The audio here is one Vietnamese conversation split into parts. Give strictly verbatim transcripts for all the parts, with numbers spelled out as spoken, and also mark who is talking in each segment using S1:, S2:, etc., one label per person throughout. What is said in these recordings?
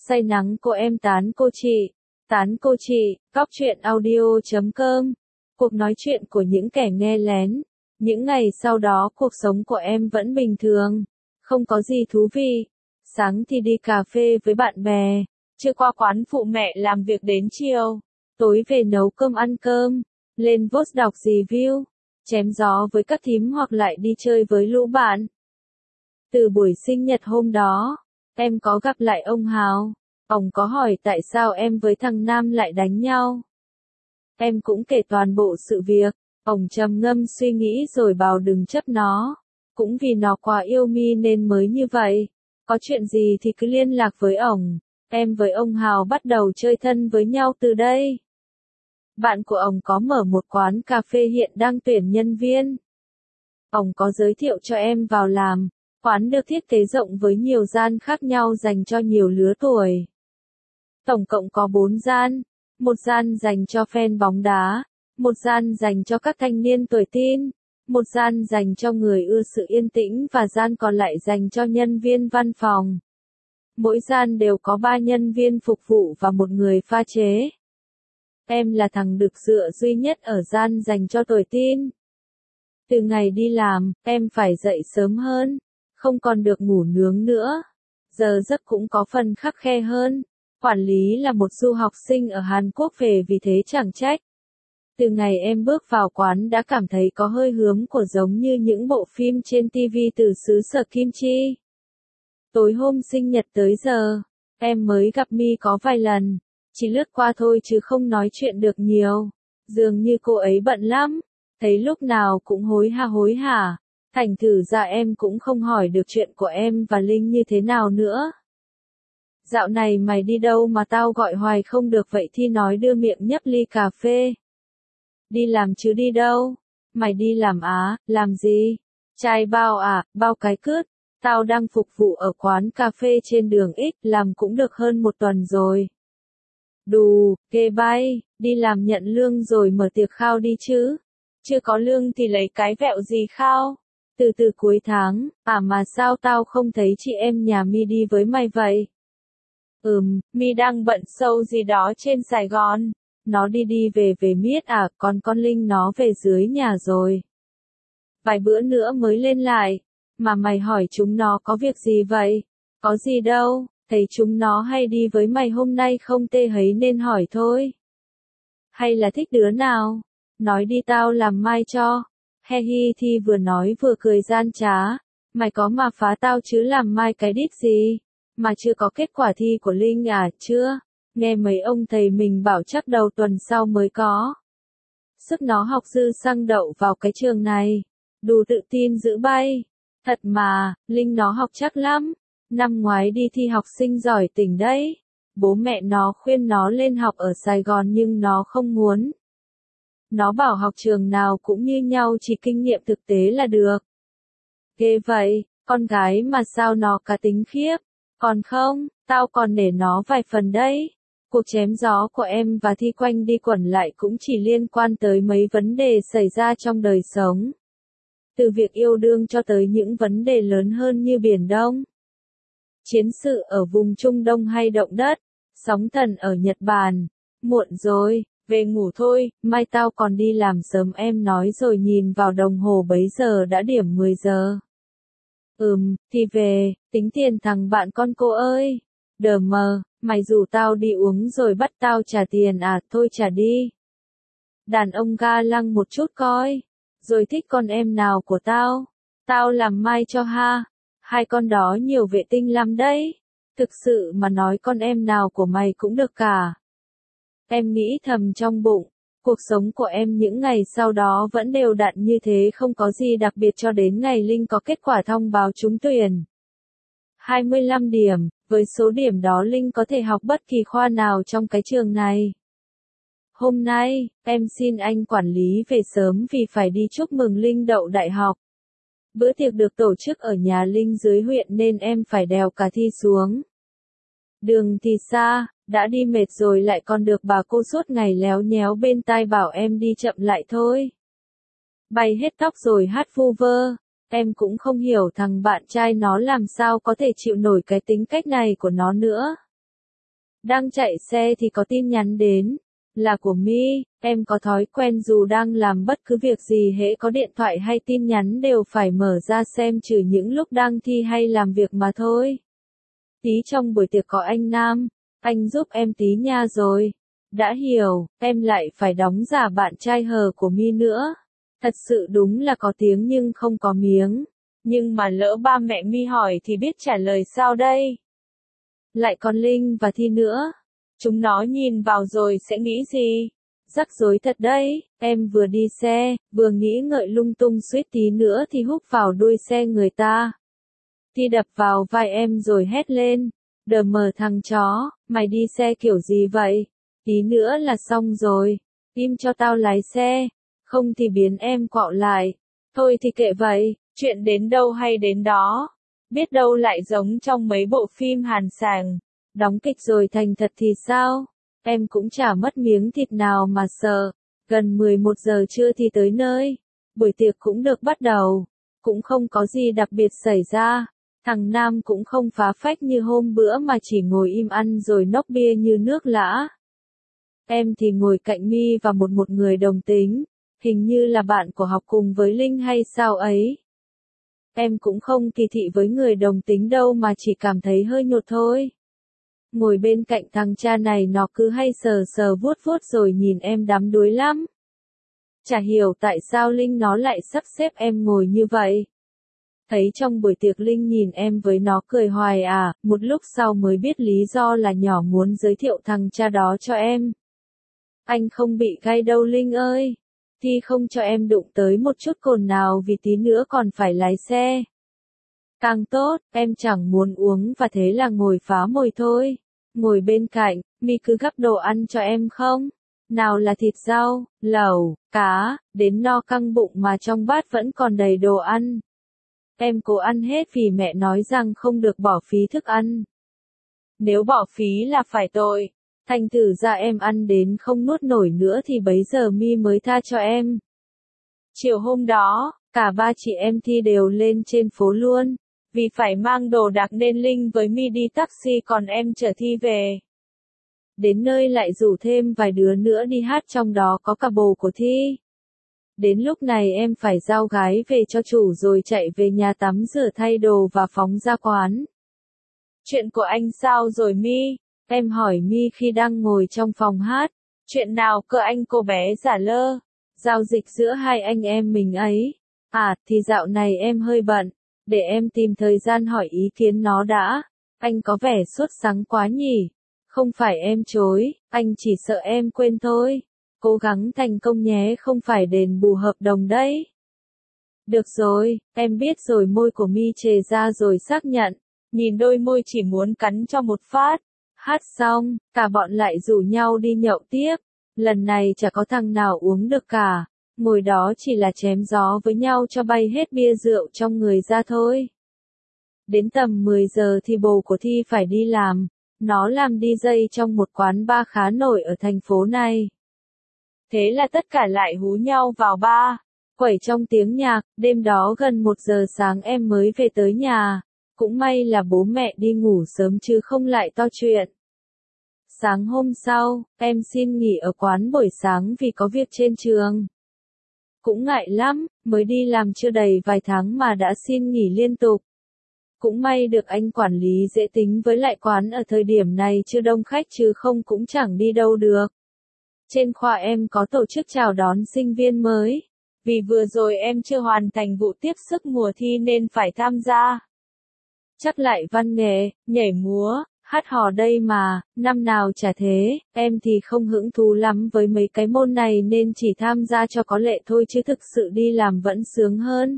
S1: say nắng cô em tán cô chị, tán cô chị, góc truyện audio chấm com. Cuộc nói chuyện của những kẻ nghe lén. Những ngày sau đó cuộc sống của em vẫn bình thường, không có gì thú vị. Sáng thì đi cà phê với bạn bè, trưa qua quán phụ mẹ làm việc đến chiều, tối về nấu cơm ăn cơm, lên post đọc review, chém gió với các thím hoặc lại đi chơi với lũ bạn. Từ buổi sinh nhật hôm đó, em có gặp lại ông Hào. Ông có hỏi tại sao em với thằng Nam lại đánh nhau. Em cũng kể toàn bộ sự việc. Ông trầm ngâm suy nghĩ rồi bảo đừng chấp nó. Cũng vì nó quá yêu mi nên mới như vậy. Có chuyện gì thì cứ liên lạc với ổng. Em với ông Hào bắt đầu chơi thân với nhau từ đây. Bạn của ông có mở một quán cà phê hiện đang tuyển nhân viên. Ông có giới thiệu cho em vào làm. Quán được thiết kế rộng với nhiều gian khác nhau dành cho nhiều lứa tuổi. Tổng cộng có bốn gian. Một gian dành cho fan bóng đá. Một gian dành cho các thanh niên tuổi teen. Một gian dành cho người ưa sự yên tĩnh và gian còn lại dành cho nhân viên văn phòng. Mỗi gian đều có ba nhân viên phục vụ và một người pha chế. Em là thằng được dựa duy nhất ở gian dành cho tuổi teen. Từ ngày đi làm, em phải dậy sớm hơn. Không còn được ngủ nướng nữa. Giờ giấc cũng có phần khắt khe hơn. Quản lý là một du học sinh ở Hàn Quốc về vì thế chẳng trách. Từ ngày em bước vào quán đã cảm thấy có hơi hướng của giống như những bộ phim trên ti vi từ xứ sở kim chi. Tối hôm sinh nhật tới giờ, em mới gặp Mi có vài lần. Chỉ lướt qua thôi chứ không nói chuyện được nhiều. Dường như cô ấy bận lắm. Thấy lúc nào cũng hối hả hối hả. Thành thử ra em cũng không hỏi được chuyện của em và Linh như thế nào nữa. Dạo này mày đi đâu mà tao gọi hoài không được vậy thì nói đưa miệng nhấp ly cà phê. Đi làm chứ đi đâu? Mày đi làm á, làm gì? Trai bao à, bao cái cướt. Tao đang phục vụ ở quán cà phê trên đường X, làm cũng được hơn một tuần rồi. Đù, ghê bay, đi làm nhận lương rồi mở tiệc khao đi chứ. Chưa có lương thì lấy cái vẹo gì khao? Từ từ cuối tháng, à mà sao tao không thấy chị em nhà Mi đi với mày vậy? Ừm, Mi đang bận show gì đó trên Sài Gòn. Nó đi đi về về miết à, còn con Linh nó về dưới nhà rồi. Vài bữa nữa mới lên lại. Mà mày hỏi chúng nó có việc gì vậy? Có gì đâu, thấy chúng nó hay đi với mày hôm nay không tê hấy nên hỏi thôi. Hay là thích đứa nào? Nói đi tao làm mai cho. He hi thì vừa nói vừa cười gian trá. Mày có mà phá tao chứ làm mai cái đít gì? Mà chưa có kết quả thi của Linh à, chưa? Nghe mấy ông thầy mình bảo chắc đầu tuần sau mới có. Sức nó học dư xăng đậu vào cái trường này. Đủ tự tin giữ bay. Thật mà, Linh nó học chắc lắm. Năm ngoái đi thi học sinh giỏi tỉnh đấy. Bố mẹ nó khuyên nó lên học ở Sài Gòn nhưng nó không muốn. Nó bảo học trường nào cũng như nhau chỉ kinh nghiệm thực tế là được. Ghê vậy, con gái mà sao nó cá tính khiếp. Còn không, tao còn nể nó vài phần đấy. Cuộc chém gió của em và Thi quanh đi quẩn lại cũng chỉ liên quan tới mấy vấn đề xảy ra trong đời sống. Từ việc yêu đương cho tới những vấn đề lớn hơn như Biển Đông. Chiến sự ở vùng Trung Đông hay động đất. Sóng thần ở Nhật Bản. Muộn rồi, về ngủ thôi, mai tao còn đi làm sớm em nói rồi nhìn vào đồng hồ bấy giờ đã điểm mười giờ. Ừm, thì về, tính tiền thằng bạn con cô ơi. Đờ mờ, mày rủ tao đi uống rồi bắt tao trả tiền à, thôi trả đi. Đàn ông ga lăng một chút coi. Rồi thích con em nào của tao? Tao làm mai cho ha. Hai con đó nhiều vệ tinh lắm đấy. Thực sự mà nói con em nào của mày cũng được cả. Em nghĩ thầm trong bụng. Cuộc sống của em những ngày sau đó vẫn đều đặn như thế không có gì đặc biệt cho đến ngày Linh có kết quả thông báo trúng tuyển. hai mươi lăm điểm, với số điểm đó Linh có thể học bất kỳ khoa nào trong cái trường này. Hôm nay, em xin anh quản lý về sớm vì phải đi chúc mừng Linh đậu đại học. Bữa tiệc được tổ chức ở nhà Linh dưới huyện nên em phải đèo cả Thi xuống. Đường thì xa, đã đi mệt rồi lại còn được bà cô suốt ngày léo nhéo bên tai bảo em đi chậm lại thôi. Bay hết tóc rồi hát vu vơ, em cũng không hiểu thằng bạn trai nó làm sao có thể chịu nổi cái tính cách này của nó nữa. Đang chạy xe thì có tin nhắn đến. Là của My, em có thói quen dù đang làm bất cứ việc gì hễ có điện thoại hay tin nhắn đều phải mở ra xem trừ những lúc đang thi hay làm việc mà thôi. Tí trong buổi tiệc có anh Nam, anh giúp em tí nha rồi. Đã hiểu, em lại phải đóng giả bạn trai hờ của My nữa. Thật sự đúng là có tiếng nhưng không có miếng. Nhưng mà lỡ ba mẹ My hỏi thì biết trả lời sao đây? Lại còn Linh và Thi nữa. Chúng nó nhìn vào rồi sẽ nghĩ gì? Rắc rối thật đấy, em vừa đi xe, vừa nghĩ ngợi lung tung suýt tí nữa thì húc vào đuôi xe người ta. Thi đập vào vai em rồi hét lên. Đờ mờ thằng chó, mày đi xe kiểu gì vậy? Tí nữa là xong rồi. Im cho tao lái xe. Không thì biến em quạo lại. Thôi thì kệ vậy, chuyện đến đâu hay đến đó. Biết đâu lại giống trong mấy bộ phim Hàn Sàng. Đóng kịch rồi thành thật thì sao? Em cũng chả mất miếng thịt nào mà sợ. Gần mười một giờ trưa thì tới nơi. Buổi tiệc cũng được bắt đầu. Cũng không có gì đặc biệt xảy ra. Thằng Nam cũng không phá phách như hôm bữa mà chỉ ngồi im ăn rồi nốc bia như nước lã. Em thì ngồi cạnh My và một một người đồng tính. Hình như là bạn của học cùng với Linh hay sao ấy. Em cũng không kỳ thị với người đồng tính đâu mà chỉ cảm thấy hơi nhột thôi. Ngồi bên cạnh thằng cha này nó cứ hay sờ sờ vuốt vuốt rồi nhìn em đắm đuối lắm. Chả hiểu tại sao Linh nó lại sắp xếp em ngồi như vậy. Thấy trong buổi tiệc Linh nhìn em với nó cười hoài à, một lúc sau mới biết lý do là nhỏ muốn giới thiệu thằng cha đó cho em. Anh không bị gay đâu Linh ơi. Thì không cho em đụng tới một chút cồn nào vì tí nữa còn phải lái xe. Càng tốt, em chẳng muốn uống và thế là ngồi phá mồi thôi. Ngồi bên cạnh, My cứ gắp đồ ăn cho em không? Nào là thịt rau, lẩu, cá, đến no căng bụng mà trong bát vẫn còn đầy đồ ăn. Em cố ăn hết vì mẹ nói rằng không được bỏ phí thức ăn. Nếu bỏ phí là phải tội. Thành thử ra em ăn đến không nuốt nổi nữa thì bấy giờ My mới tha cho em. Chiều hôm đó, cả ba chị em Thi đều lên trên phố luôn. Vì phải mang đồ đạc nên Linh với My đi taxi còn em chở Thi về. Đến nơi lại rủ thêm vài đứa nữa đi hát trong đó có cả bồ của Thi. Đến lúc này em phải giao gái về cho chủ rồi chạy về nhà tắm rửa thay đồ và phóng ra quán. Chuyện của anh sao rồi My? Em hỏi My khi đang ngồi trong phòng hát. Chuyện nào cơ anh cô bé giả lơ? Giao dịch giữa hai anh em mình ấy. À, thì dạo này em hơi bận. Để em tìm thời gian hỏi ý kiến nó đã. Anh có vẻ sốt sắng quá nhỉ? Không phải em chối, anh chỉ sợ em quên thôi. Cố gắng thành công nhé, không phải đền bù hợp đồng đấy. Được rồi, em biết rồi. Môi của My chề ra rồi xác nhận. Nhìn đôi môi chỉ muốn cắn cho một phát. Hát xong, cả bọn lại rủ nhau đi nhậu tiếp. Lần này chả có thằng nào uống được cả. Ngồi đó chỉ là chém gió với nhau cho bay hết bia rượu trong người ra thôi. Đến tầm mười giờ thì bồ của Thi phải đi làm. Nó làm đi jay trong một quán bar khá nổi ở thành phố này. Thế là tất cả lại hú nhau vào bar. Quẩy trong tiếng nhạc, đêm đó gần một giờ sáng em mới về tới nhà. Cũng may là bố mẹ đi ngủ sớm chứ không lại to chuyện. Sáng hôm sau, em xin nghỉ ở quán buổi sáng vì có việc trên trường. Cũng ngại lắm, mới đi làm chưa đầy vài tháng mà đã xin nghỉ liên tục. Cũng may được anh quản lý dễ tính với lại quán ở thời điểm này chưa đông khách chứ không cũng chẳng đi đâu được. Trên khoa em có tổ chức chào đón sinh viên mới. Vì vừa rồi em chưa hoàn thành vụ tiếp sức mùa thi nên phải tham gia. Chắc lại văn nghệ, nhảy múa, hát hò đây mà, năm nào chả thế, em thì không hứng thú lắm với mấy cái môn này nên chỉ tham gia cho có lệ thôi chứ thực sự đi làm vẫn sướng hơn.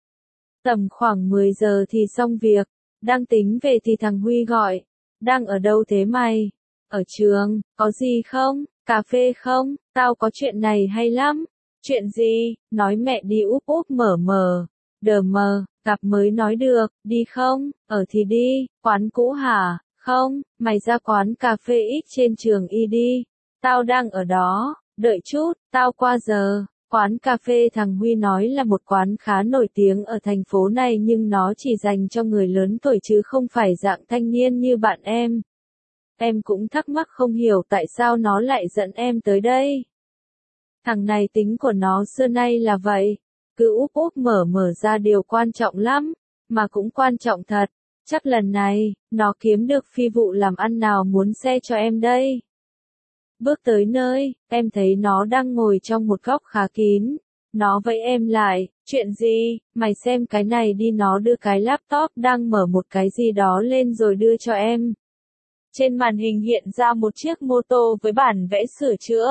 S1: Tầm khoảng mười giờ thì xong việc, đang tính về thì thằng Huy gọi, đang ở đâu thế mày? Ở trường, có gì không? Cà phê không? Tao có chuyện này hay lắm. Chuyện gì? Nói mẹ đi úp úp mở mờ. Đờ mờ, gặp mới nói được, đi không? Ở thì đi, quán cũ hả? Không, mày ra quán cà phê X trên trường Y đi. Tao đang ở đó, đợi chút, tao qua giờ. Quán cà phê thằng Huy nói là một quán khá nổi tiếng ở thành phố này nhưng nó chỉ dành cho người lớn tuổi chứ không phải dạng thanh niên như bạn em. em cũng thắc mắc không hiểu tại sao nó lại dẫn em tới đây. Thằng này tính của nó xưa nay là vậy, cứ úp úp mở mở ra điều quan trọng lắm, mà cũng quan trọng thật. Chắc lần này, nó kiếm được phi vụ làm ăn nào muốn xe cho em đây. Bước tới nơi, em thấy nó đang ngồi trong một góc khá kín. Nó vẫy em lại, chuyện gì, mày xem cái này đi. Nó đưa cái laptop đang mở một cái gì đó lên rồi đưa cho em. Trên màn hình hiện ra một chiếc mô tô với bản vẽ sửa chữa.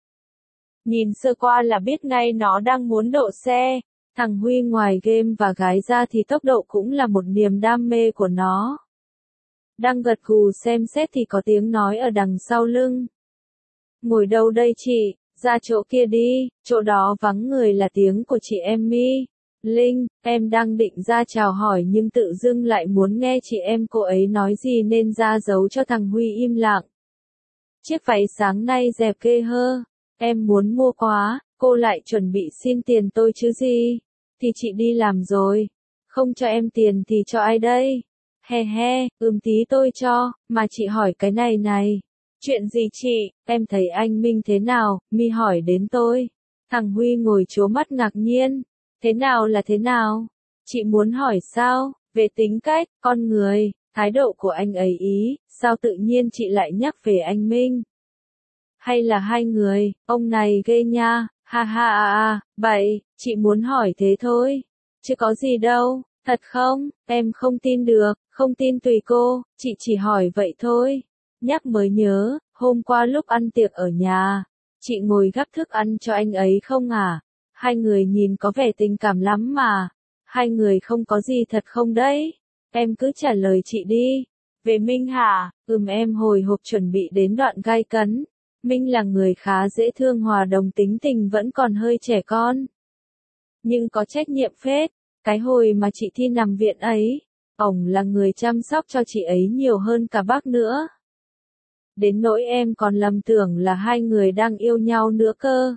S1: Nhìn sơ qua là biết ngay nó đang muốn độ xe. Thằng Huy ngoài game và gái ra thì tốc độ cũng là một niềm đam mê của nó. Đang gật gù xem xét thì có tiếng nói ở đằng sau lưng. Ngồi đâu đây chị, ra chỗ kia đi, chỗ đó vắng người. Là tiếng của chị em My. Linh, em đang định ra chào hỏi nhưng tự dưng lại muốn nghe chị em cô ấy nói gì nên ra dấu cho thằng Huy im lặng. Chiếc váy sáng nay dẹp ghê hơ, em muốn mua quá, cô lại chuẩn bị xin tiền tôi chứ gì. Thì chị đi làm rồi, không cho em tiền thì cho ai đây? He he, ừm tí tôi cho, mà chị hỏi cái này này. Chuyện gì chị, em thấy anh Minh thế nào, My hỏi đến tôi. Thằng Huy ngồi trố mắt ngạc nhiên. Thế nào là thế nào? Chị muốn hỏi sao? Về tính cách, con người, thái độ của anh ấy ý, sao tự nhiên chị lại nhắc về anh Minh? Hay là hai người, ông này ghê nha, ha ha à à, vậy, chị muốn hỏi thế thôi. Chứ có gì đâu, thật không, em không tin được, không tin tùy cô, chị chỉ hỏi vậy thôi. Nhắc mới nhớ, hôm qua lúc ăn tiệc ở nhà, chị ngồi gắp thức ăn cho anh ấy không à? Hai người nhìn có vẻ tình cảm lắm mà. Hai người không có gì thật không đấy? Em cứ trả lời chị đi. Về Minh hả? Ừm em hồi hộp chuẩn bị đến đoạn gay cấn. Minh là người khá dễ thương hòa đồng tính tình vẫn còn hơi trẻ con. Nhưng có trách nhiệm phết. Cái hồi mà chị Thi nằm viện ấy, ổng là người chăm sóc cho chị ấy nhiều hơn cả bác nữa. Đến nỗi em còn lầm tưởng là hai người đang yêu nhau nữa cơ.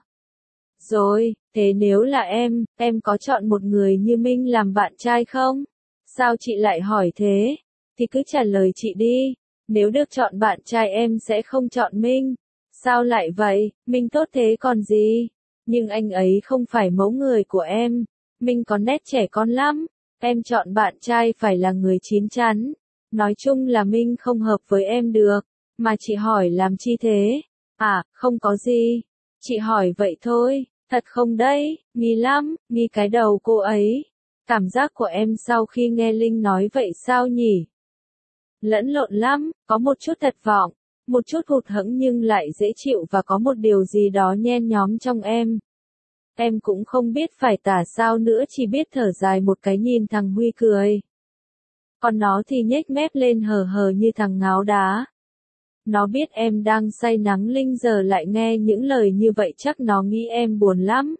S1: Rồi, thế nếu là em, em có chọn một người như Minh làm bạn trai không? Sao chị lại hỏi thế? Thì cứ trả lời chị đi. Nếu được chọn bạn trai em sẽ không chọn Minh. Sao lại vậy? Minh tốt thế còn gì? Nhưng anh ấy không phải mẫu người của em. Minh có nét trẻ con lắm. Em chọn bạn trai phải là người chín chắn. Nói chung là Minh không hợp với em được. Mà chị hỏi làm chi thế? À, không có gì. Chị hỏi vậy thôi. Thật không đấy, nghi lắm, nghi cái đầu cô ấy. Cảm giác của em sau khi nghe Linh nói vậy sao nhỉ? Lẫn lộn lắm, có một chút thất vọng, một chút hụt hẫng nhưng lại dễ chịu và có một điều gì đó nhen nhóm trong em. Em cũng không biết phải tả sao nữa, chỉ biết thở dài một cái nhìn thằng Huy cười. Còn nó thì nhếch mép lên hờ hờ như thằng ngáo đá. Nó biết em đang say nắng Linh giờ lại nghe những lời như vậy chắc nó nghĩ em buồn lắm.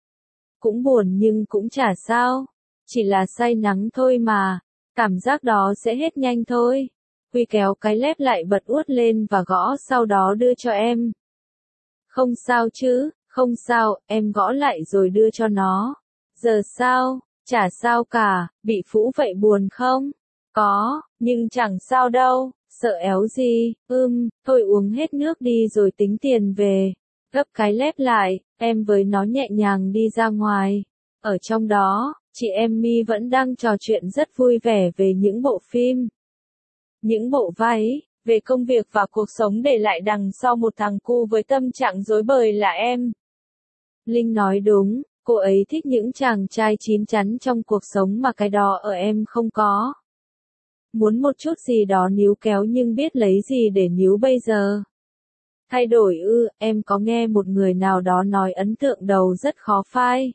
S1: Cũng buồn nhưng cũng chả sao. Chỉ là say nắng thôi mà. Cảm giác đó sẽ hết nhanh thôi. Huy kéo cái lép lại bật uất lên và gõ sau đó đưa cho em. Không sao chứ, không sao, em gõ lại rồi đưa cho nó. Giờ sao, chả sao cả, bị phũ vậy buồn không? Có, nhưng chẳng sao đâu. Sợ éo gì, ưm, thôi uống hết nước đi rồi tính tiền về. Gấp cái lép lại, em với nó nhẹ nhàng đi ra ngoài. Ở trong đó, chị em My vẫn đang trò chuyện rất vui vẻ về những bộ phim, những bộ váy, về công việc và cuộc sống để lại đằng sau một thằng cu với tâm trạng rối bời là em. Linh nói đúng, cô ấy thích những chàng trai chín chắn trong cuộc sống mà cái đó ở em không có. Muốn một chút gì đó níu kéo nhưng biết lấy gì để níu bây giờ. Thay đổi ư, em có nghe một người nào đó nói ấn tượng đầu rất khó phai.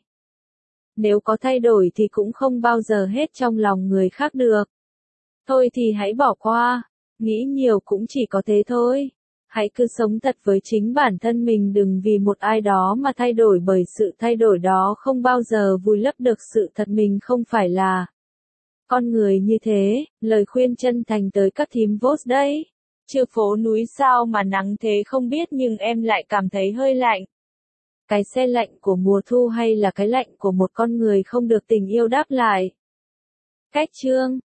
S1: Nếu có thay đổi thì cũng không bao giờ hết trong lòng người khác được. Thôi thì hãy bỏ qua, nghĩ nhiều cũng chỉ có thế thôi. Hãy cứ sống thật với chính bản thân mình, đừng vì một ai đó mà thay đổi, bởi sự thay đổi đó không bao giờ vùi lấp được sự thật mình không phải là. Con người như thế, lời khuyên chân thành tới các thím vote đấy. Chứ phố núi sao mà nắng thế không biết nhưng em lại cảm thấy hơi lạnh. Cái se lạnh của mùa thu hay là cái lạnh của một con người không được tình yêu đáp lại? Cách chương